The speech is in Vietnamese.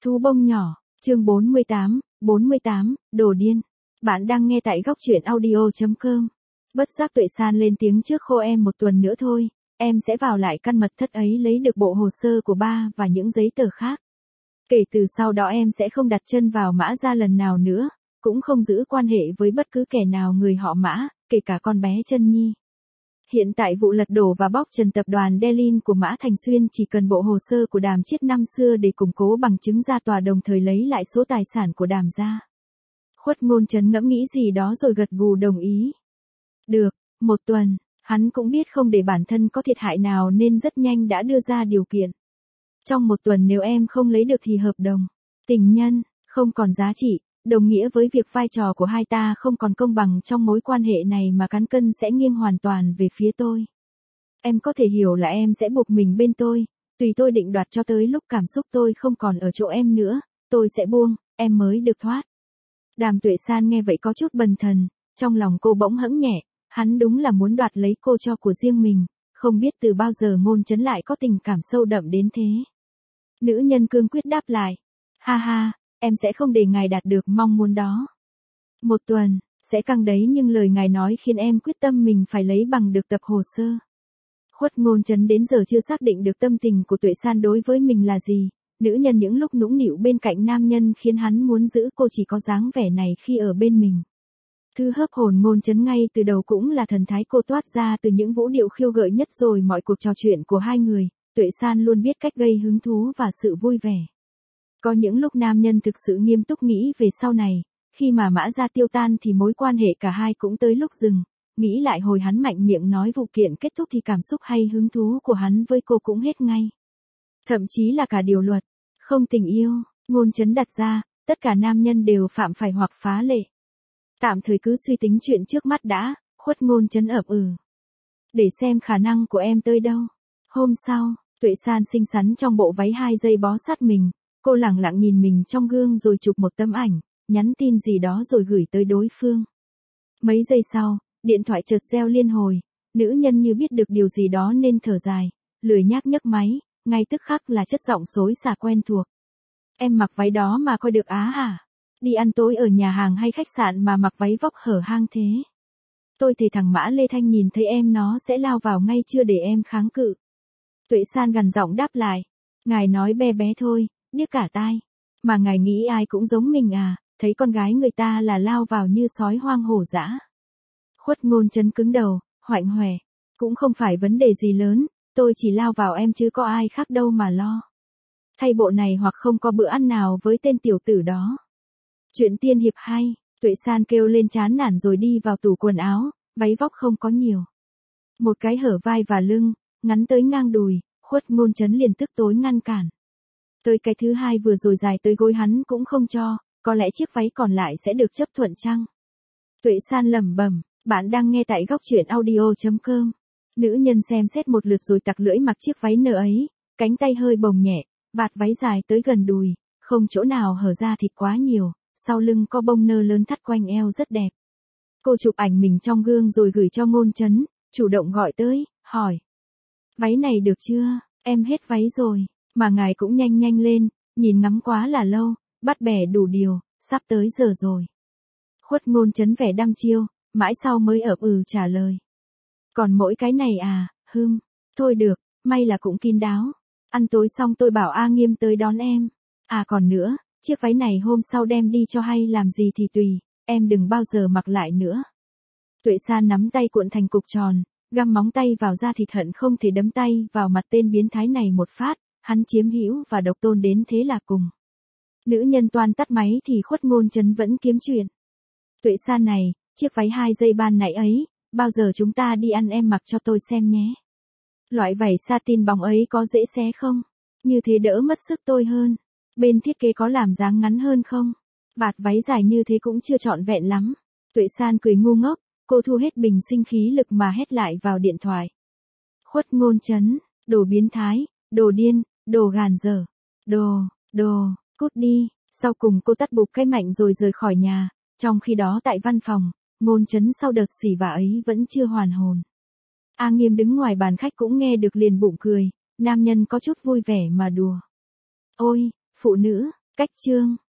Thú bông nhỏ, chương 48, đồ điên. Bạn đang nghe tại góc truyện audio.com. Bất giác Tuệ San lên tiếng trước khô em một tuần nữa thôi, em sẽ vào lại căn mật thất ấy lấy được bộ hồ sơ của ba và những giấy tờ khác. Kể từ sau đó em sẽ không đặt chân vào Mã Gia lần nào nữa, cũng không giữ quan hệ với bất cứ kẻ nào người họ Mã, kể cả con bé Chân Nhi. Hiện tại vụ lật đổ và bóc trần tập đoàn Delin của Mã Thành Xuyên chỉ cần bộ hồ sơ của Đàm Chiết năm xưa để củng cố bằng chứng ra tòa, đồng thời lấy lại số tài sản của Đàm gia. Khuất Ngôn Chấn ngẫm nghĩ gì đó rồi gật gù đồng ý. Được, một tuần, hắn cũng biết không để bản thân có thiệt hại nào nên rất nhanh đã đưa ra điều kiện. Trong một tuần nếu em không lấy được thì hợp đồng tình nhân không còn giá trị, đồng nghĩa với việc vai trò của hai ta không còn công bằng trong mối quan hệ này mà cán cân sẽ nghiêng hoàn toàn về phía tôi. Em có thể hiểu là em sẽ buộc mình bên tôi, tùy tôi định đoạt cho tới lúc cảm xúc tôi không còn ở chỗ em nữa, tôi sẽ buông, em mới được thoát. Đàm Tuệ San nghe vậy có chút bần thần, trong lòng cô bỗng hững nhẹ, hắn đúng là muốn đoạt lấy cô cho của riêng mình, không biết từ bao giờ Ngôn Chấn lại có tình cảm sâu đậm đến thế. Nữ nhân cương quyết đáp lại, ha ha, em sẽ không để ngài đạt được mong muốn đó. Một tuần, sẽ căng đấy, nhưng lời ngài nói khiến em quyết tâm mình phải lấy bằng được tập hồ sơ. Khuất Ngôn Chấn đến giờ chưa xác định được tâm tình của Tuệ San đối với mình là gì, nữ nhân những lúc nũng nịu bên cạnh nam nhân khiến hắn muốn giữ cô chỉ có dáng vẻ này khi ở bên mình. Thứ hớp hồn Ngôn Chấn ngay từ đầu cũng là thần thái cô toát ra từ những vũ điệu khiêu gợi nhất rồi mọi cuộc trò chuyện của hai người, Tuệ San luôn biết cách gây hứng thú và sự vui vẻ. Có những lúc nam nhân thực sự nghiêm túc nghĩ về sau này, khi mà Mã Gia tiêu tan thì mối quan hệ cả hai cũng tới lúc dừng, nghĩ lại hồi hắn mạnh miệng nói vụ kiện kết thúc thì cảm xúc hay hứng thú của hắn với cô cũng hết ngay. Thậm chí là cả điều luật, không tình yêu, Ngôn Chấn đặt ra, tất cả nam nhân đều phạm phải hoặc phá lệ. Tạm thời cứ suy tính chuyện trước mắt đã, Khuất Ngôn Chấn ậm để xem khả năng của em tới đâu. Hôm sau, Tuệ San xinh xắn trong bộ váy 2 dây bó sát mình, cô lẳng lặng nhìn mình trong gương rồi chụp một tấm ảnh, nhắn tin gì đó rồi gửi tới đối phương. Mấy giây sau, điện thoại chợt reo liên hồi, nữ nhân như biết được điều gì đó nên thở dài, lười nhác nhấc máy, ngay tức khắc là chất giọng xối xả quen thuộc. Em mặc váy đó mà coi được á hả? Đi ăn tối ở nhà hàng hay khách sạn mà mặc váy vóc hở hang thế? Tôi thề thằng Mã Lê Thanh nhìn thấy em nó sẽ lao vào ngay chưa để em kháng cự. Tuệ San gằn giọng đáp lại, ngài nói bé bé thôi, điếc cả tai. Mà ngài nghĩ ai cũng giống mình à, thấy con gái người ta là lao vào như sói hoang hổ dã. Khuất Ngôn Chấn cứng đầu, hoạnh hoẻ, cũng không phải vấn đề gì lớn, tôi chỉ lao vào em chứ có ai khác đâu mà lo. Thay bộ này hoặc không có bữa ăn nào với tên tiểu tử đó. Chuyện tiên hiệp hay, Tuệ San kêu lên chán nản rồi đi vào tủ quần áo, váy vóc không có nhiều. Một cái hở vai và lưng, ngắn tới ngang đùi, Khuất Ngôn Chấn liền tức tối ngăn cản. Tới cái thứ hai vừa rồi dài tới gối hắn cũng không cho, có lẽ chiếc váy còn lại sẽ được chấp thuận chăng? Tuệ San lẩm bẩm, bạn đang nghe tại góc truyện audio.com. Nữ nhân xem xét một lượt rồi tặc lưỡi mặc chiếc váy nơ ấy, cánh tay hơi bồng nhẹ, vạt váy dài tới gần đùi, không chỗ nào hở ra thịt quá nhiều, sau lưng có bông nơ lớn thắt quanh eo rất đẹp. Cô chụp ảnh mình trong gương rồi gửi cho Ngôn Chấn, chủ động gọi tới, hỏi. Váy này được chưa, em hết váy rồi, mà ngài cũng nhanh nhanh lên, nhìn ngắm quá là lâu, bắt bẻ đủ điều, sắp tới giờ rồi. Khuất Ngôn Chấn vẻ đăm chiêu, mãi sau mới trả lời. Còn mỗi cái này à, thôi được, may là cũng kín đáo. Ăn tối xong tôi bảo A Nghiêm tới đón em. À còn nữa, chiếc váy này hôm sau đem đi cho hay làm gì thì tùy, em đừng bao giờ mặc lại nữa. Tuệ San nắm tay cuộn thành cục tròn, găm móng tay vào da thịt hận không thể đấm tay vào mặt tên biến thái này một phát, hắn chiếm hữu và độc tôn đến thế là cùng. Nữ nhân toan tắt máy thì Khuất Ngôn Chấn vẫn kiếm chuyện. Tuệ San này, chiếc váy 2 dây ban nãy ấy, bao giờ chúng ta đi ăn em mặc cho tôi xem nhé. Loại vải satin bóng ấy có dễ xé không? Như thế đỡ mất sức tôi hơn. Bên thiết kế có làm dáng ngắn hơn không? Vạt váy dài như thế cũng chưa trọn vẹn lắm. Tuệ San cười ngu ngốc, cô thu hết bình sinh khí lực mà hét lại vào điện thoại. Khuất Ngôn Chấn, đồ biến thái, đồ điên, đồ gàn dở, cút đi. Sau cùng cô tắt bụp cái mạnh rồi rời khỏi nhà. Trong khi đó tại văn phòng, Ngôn Chấn sau đợt xỉ vả ấy vẫn chưa hoàn hồn. A Nghiêm đứng ngoài bàn khách cũng nghe được liền bụng cười, nam nhân có chút vui vẻ mà đùa. Ôi, phụ nữ, Cách chương